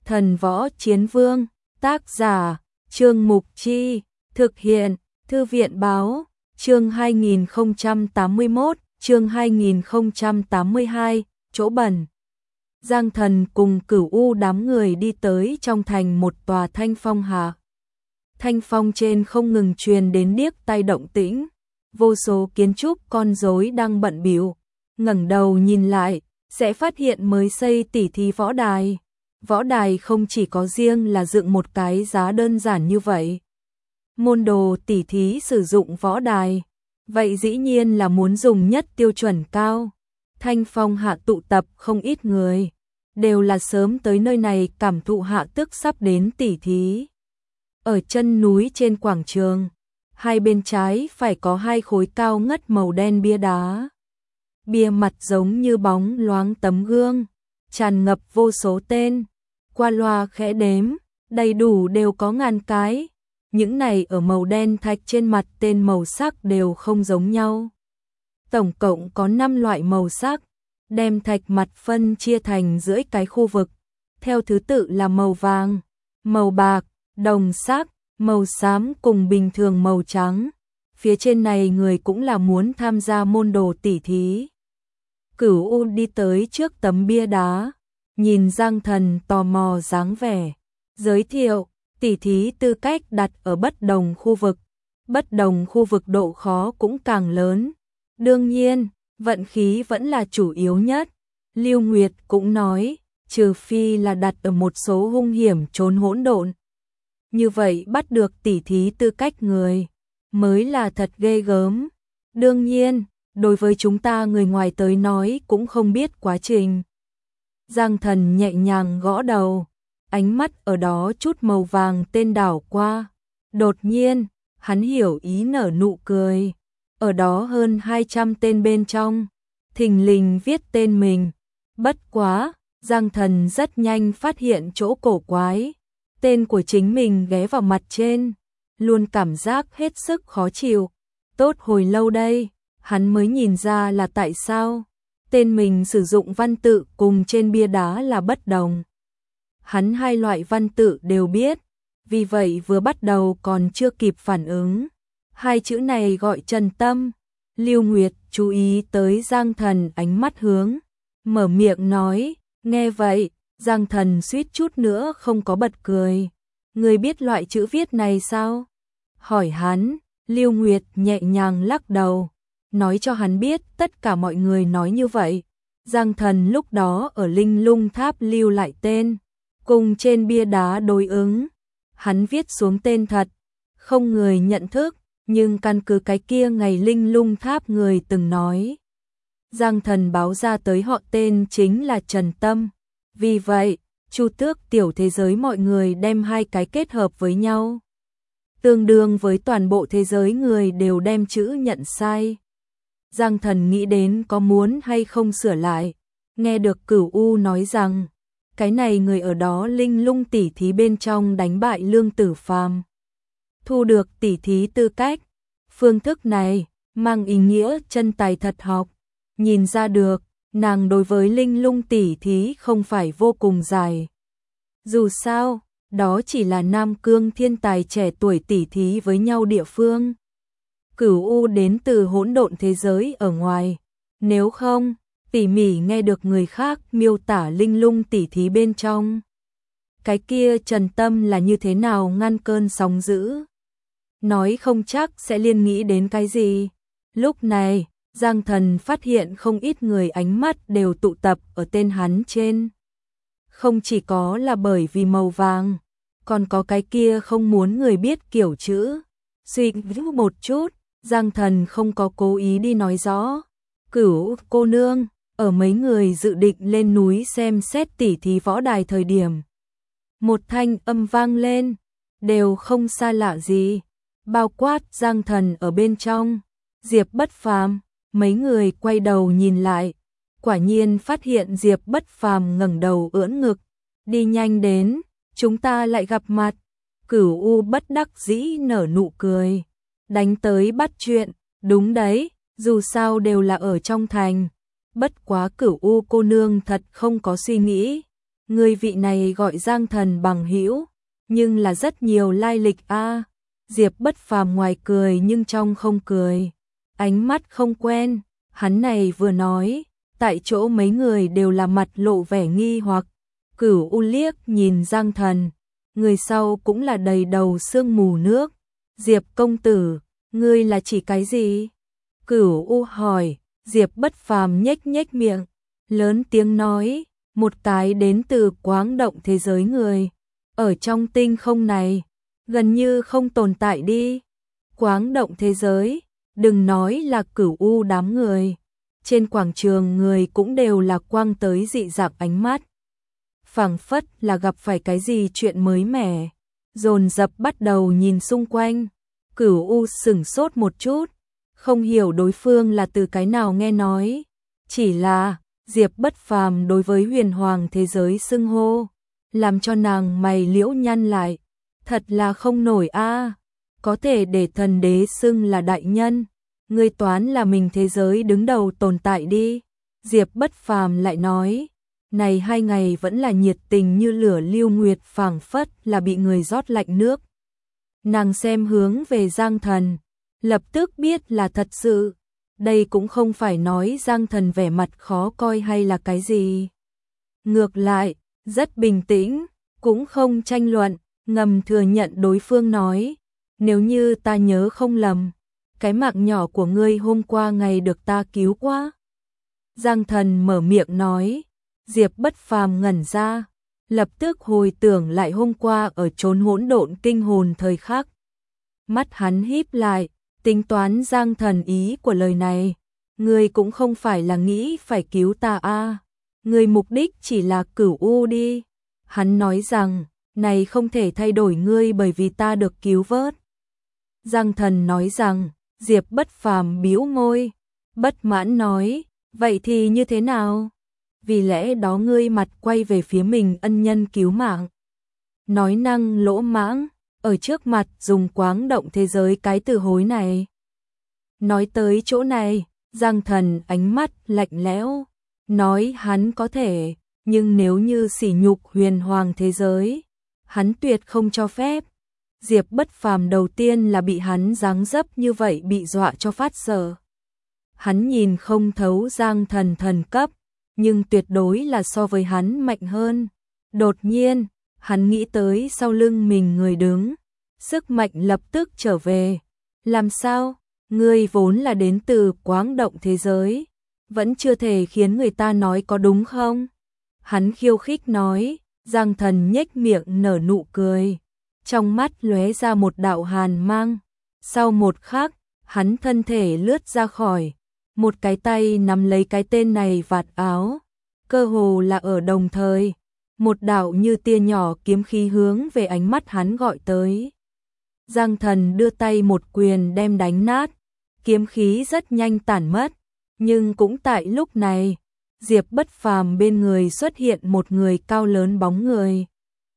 Thần Võ Chiến Vương, tác giả, Trương Mục Chi, thực hiện, Thư viện Báo, chương 2081, chương 2082, chỗ bẩn. Giang Thần cùng Cửu U đám người đi tới trong thành một tòa thanh phong hạ. Thanh phong trên không ngừng truyền đến điếc tai động tĩnh, vô số kiến trúc con rối đang bận bịu, ngẩng đầu nhìn lại, sẽ phát hiện mới xây tỉ thí võ đài. Võ đài không chỉ có riêng là dựng một cái giá đơn giản như vậy. Môn đồ tỉ thí sử dụng võ đài, vậy dĩ nhiên là muốn dùng nhất tiêu chuẩn cao. Thanh phong hạ tụ tập không ít người, đều là sớm tới nơi này cảm thụ hạ tức sắp đến tỉ thí. Ở chân núi trên quảng trường, hai bên trái phải có hai khối cao ngất màu đen bia đá. Bia mặt giống như bóng loáng tấm gương, tràn ngập vô số tên. Qua loa khẽ đếm, đầy đủ đều có ngàn cái. Những này ở màu đen thạch trên mặt tên màu sắc đều không giống nhau. Tổng cộng có 5 loại màu sắc, đem thạch mặt phân chia thành rưỡi cái khu vực. Theo thứ tự là màu vàng, màu bạc, đồng sắc, màu xám cùng bình thường màu trắng. Phía trên này người cũng là muốn tham gia môn đồ tỉ thí. Cửu U đi tới trước tấm bia đá, nhìn Giang Thần tò mò dáng vẻ, giới thiệu, tỉ thí tư cách đặt ở bất đồng khu vực độ khó cũng càng lớn. Đương nhiên, vận khí vẫn là chủ yếu nhất. Lưu Nguyệt cũng nói, trừ phi là đặt ở một số hung hiểm trốn hỗn độn. Như vậy bắt được tỉ thí tư cách người, mới là thật ghê gớm. Đương nhiên, đối với chúng ta người ngoài tới nói cũng không biết quá trình. Giang Thần nhẹ nhàng gõ đầu, ánh mắt ở đó chút màu vàng tên đảo qua. Đột nhiên, hắn hiểu ý nở nụ cười. Ở đó hơn 200 tên bên trong, thình lình viết tên mình. Bất quá, Giang Thần rất nhanh phát hiện chỗ cổ quái. Tên của chính mình ghé vào mặt trên, luôn cảm giác hết sức khó chịu. Tốt hồi lâu đây, hắn mới nhìn ra là tại sao. Tên mình sử dụng văn tự cùng trên bia đá là bất đồng. Hắn hai loại văn tự đều biết, vì vậy vừa bắt đầu còn chưa kịp phản ứng. Hai chữ này gọi Trần Tâm. Lưu Nguyệt chú ý tới Giang Thần ánh mắt hướng, mở miệng nói, nghe vậy, Giang Thần suýt chút nữa không có bật cười. Người biết loại chữ viết này sao? Hỏi hắn, Lưu Nguyệt nhẹ nhàng lắc đầu, nói cho hắn biết tất cả mọi người nói như vậy. Giang Thần lúc đó ở Linh Lung Tháp lưu lại tên, cùng trên bia đá đối ứng. Hắn viết xuống tên thật, không người nhận thức, nhưng căn cứ cái kia ngày Linh Lung Tháp người từng nói. Giang Thần báo ra tới họ tên chính là Trần Tâm. Vì vậy, Chu Tước tiểu thế giới mọi người đem hai cái kết hợp với nhau. Tương đương với toàn bộ thế giới người đều đem chữ nhận sai. Giang Thần nghĩ đến có muốn hay không sửa lại. Nghe được Cửu U nói rằng, cái này người ở đó Linh Lung tỉ thí bên trong đánh bại Lương Tử Phàm, thu được tỉ thí tư cách. Phương thức này mang ý nghĩa chân tài thật học. Nhìn ra được, nàng đối với Linh Lung tỉ thí không phải vô cùng dài. Dù sao, đó chỉ là Nam Cương thiên tài trẻ tuổi tỉ thí với nhau địa phương. Cửu U đến từ hỗn độn thế giới ở ngoài. Nếu không, tỉ mỉ nghe được người khác miêu tả Linh Lung tỉ thí bên trong. Cái kia Trần Tâm là như thế nào ngăn cơn sóng dữ. Nói không chắc sẽ liên nghĩ đến cái gì. Lúc này, Giang Thần phát hiện không ít người ánh mắt đều tụ tập ở tên hắn trên. Không chỉ có là bởi vì màu vàng, còn có cái kia không muốn người biết kiểu chữ. Suy nghĩ một chút, Giang Thần không có cố ý đi nói rõ. Cửu cô nương, ở mấy người dự định lên núi xem xét tỉ thí võ đài thời điểm. Một thanh âm vang lên, đều không xa lạ gì, bao quát Giang Thần ở bên trong. Diệp Bất Phàm. Mấy người quay đầu nhìn lại, quả nhiên phát hiện Diệp Bất Phàm ngẩng đầu ưỡn ngực, đi nhanh đến, chúng ta lại gặp mặt. Cửu U bất đắc dĩ nở nụ cười, đánh tới bắt chuyện, đúng đấy, dù sao đều là ở trong thành. Bất quá Cửu U cô nương thật không có suy nghĩ, Người vị này gọi Giang Thần bằng hữu, nhưng là rất nhiều lai lịch a. Diệp Bất Phàm ngoài cười nhưng trong không cười, ánh mắt không quen, hắn này vừa nói, tại chỗ mấy người đều là mặt lộ vẻ nghi hoặc. Cửu U liếc nhìn Giang Thần, người sau cũng là đầy đầu sương mù nước. Diệp công tử, ngươi là chỉ cái gì? Cửu U hỏi. Diệp Bất Phàm nhếch nhếch miệng, lớn tiếng nói, một cái đến từ Quáng Động thế giới người, ở trong tinh không này, gần như không tồn tại đi. Quáng Động thế giới, đừng nói là Cửu U đám người, trên quảng trường người cũng đều là quang tới dị dạng ánh mắt. Phảng phất là gặp phải cái gì chuyện mới mẻ, dồn dập bắt đầu nhìn xung quanh. Cửu U sửng sốt một chút, không hiểu đối phương là từ cái nào nghe nói, chỉ là Diệp Bất Phàm đối với huyền hoàng thế giới xưng hô, làm cho nàng mày liễu nhăn lại, thật là không nổi a, có thể để thần đế xưng là đại nhân, ngươi toán là mình thế giới đứng đầu tồn tại đi. Diệp Bất Phàm lại nói, này 2 ngày vẫn là nhiệt tình như lửa Lưu Nguyệt phảng phất là bị người rót lạnh nước. Nàng xem hướng về Giang Thần, lập tức biết là thật sự. Đây cũng không phải nói Giang Thần vẻ mặt khó coi hay là cái gì. Ngược lại, rất bình tĩnh, cũng không tranh luận, ngầm thừa nhận đối phương nói. Nếu như ta nhớ không lầm, cái mạng nhỏ của ngươi hôm qua ngày được ta cứu quá. Giang Thần mở miệng nói, Diệp Bất Phàm ngẩn ra, lập tức hồi tưởng lại hôm qua ở chốn hỗn độn kinh hồn thời khắc. Mắt hắn híp lại, tính toán Giang Thần ý của lời này, ngươi cũng không phải là nghĩ phải cứu ta a, ngươi mục đích chỉ là Cửu U đi. Hắn nói rằng, này không thể thay đổi ngươi bởi vì ta được cứu vớt. Giang Thần nói rằng, Diệp Bất Phàm bĩu môi, bất mãn nói, vậy thì như thế nào? Vì lẽ đó ngươi mặt quay về phía mình ân nhân cứu mạng. Nói năng lỗ mãng, ở trước mặt dùng Quáng Động thế giới cái từ hối này. Nói tới chỗ này, Giang Thần ánh mắt lạnh lẽo, nói hắn có thể, nhưng nếu như sỉ nhục huyền hoàng thế giới, hắn tuyệt không cho phép. Diệp Bất Phàm đầu tiên là bị hắn dáng dấp như vậy bị dọa cho phát sợ. Hắn nhìn không thấu Giang Thần thần cấp, nhưng tuyệt đối là so với hắn mạnh hơn. Đột nhiên, hắn nghĩ tới sau lưng mình người đứng, sức mạnh lập tức trở về. Làm sao? Ngươi vốn là đến từ Quáng Động thế giới, vẫn chưa thể khiến người ta nói có đúng không? Hắn khiêu khích nói. Giang Thần nhếch miệng nở nụ cười, trong mắt lóe ra một đạo hàn mang. Sau một khắc, hắn thân thể lướt ra khỏi, một cái tay nắm lấy cái tên này vạt áo, cơ hồ là ở đồng thời, một đạo như tia nhỏ kiếm khí hướng về ánh mắt hắn gọi tới. Giang Thần đưa tay một quyền đem đánh nát, kiếm khí rất nhanh tản mất, nhưng cũng tại lúc này, Diệp Bất Phàm bên người xuất hiện một người cao lớn bóng người.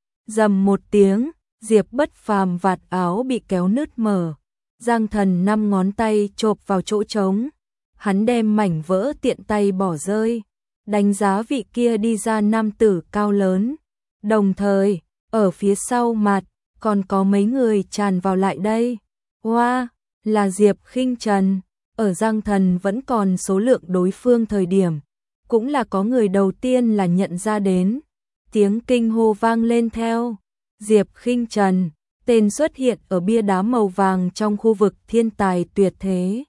Rầm một tiếng, Diệp Bất Phàm vạt áo bị kéo nứt mở, Giang Thần 5 ngón tay chộp vào chỗ trống, hắn đem mảnh vỡ tiện tay bỏ rơi, đánh giá vị kia đi ra nam tử cao lớn. Đồng thời, ở phía sau mặt, còn có mấy người tràn vào lại đây. Wow, là Diệp Khinh Trần, ở Giang Thần vẫn còn số lượng đối phương thời điểm, cũng là có người đầu tiên là nhận ra đến. Tiếng kinh hô vang lên theo. Diệp Khinh Trần, tên xuất hiện ở bia đá màu vàng trong khu vực thiên tài tuyệt thế.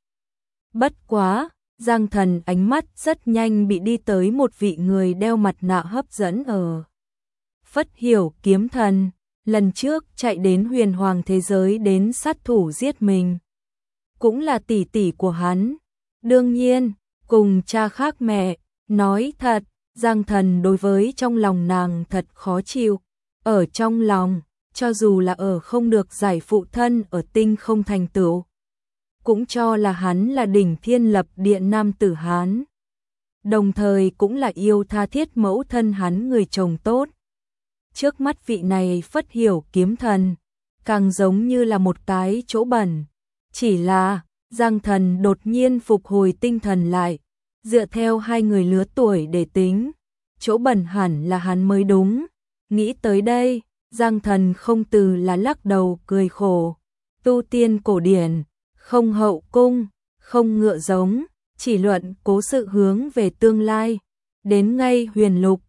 Bất quá, Giang Thần ánh mắt rất nhanh bị đi tới một vị người đeo mặt nạ hấp dẫn ở. Phất Hiểu kiếm thần, lần trước chạy đến huyền hoàng thế giới đến sát thủ giết mình. Cũng là tỷ tỷ của hắn. Đương nhiên, cùng cha khác mẹ, nói thật, Giang Thần đối với trong lòng nàng thật khó chịu. Ở trong lòng, cho dù là ở không được giải phụ thân ở tinh không thành tựu, cũng cho là hắn là đỉnh thiên lập địa nam tử Hán. Đồng thời cũng là yêu tha thiết mẫu thân hắn người chồng tốt. Trước mắt vị này Phất Hiểu kiếm thần, càng giống như là một cái chỗ bẩn. Chỉ là, Giang Thần đột nhiên phục hồi tinh thần lại, dựa theo hai người lứa tuổi để tính, chỗ bẩn hẳn là hắn mới đúng. Nghĩ tới đây, Giang Thần không từ là lắc đầu cười khổ. Tu tiên cổ điển, không hậu cung, không ngựa giống, chỉ luận cố sự hướng về tương lai. Đến ngay huyền lục,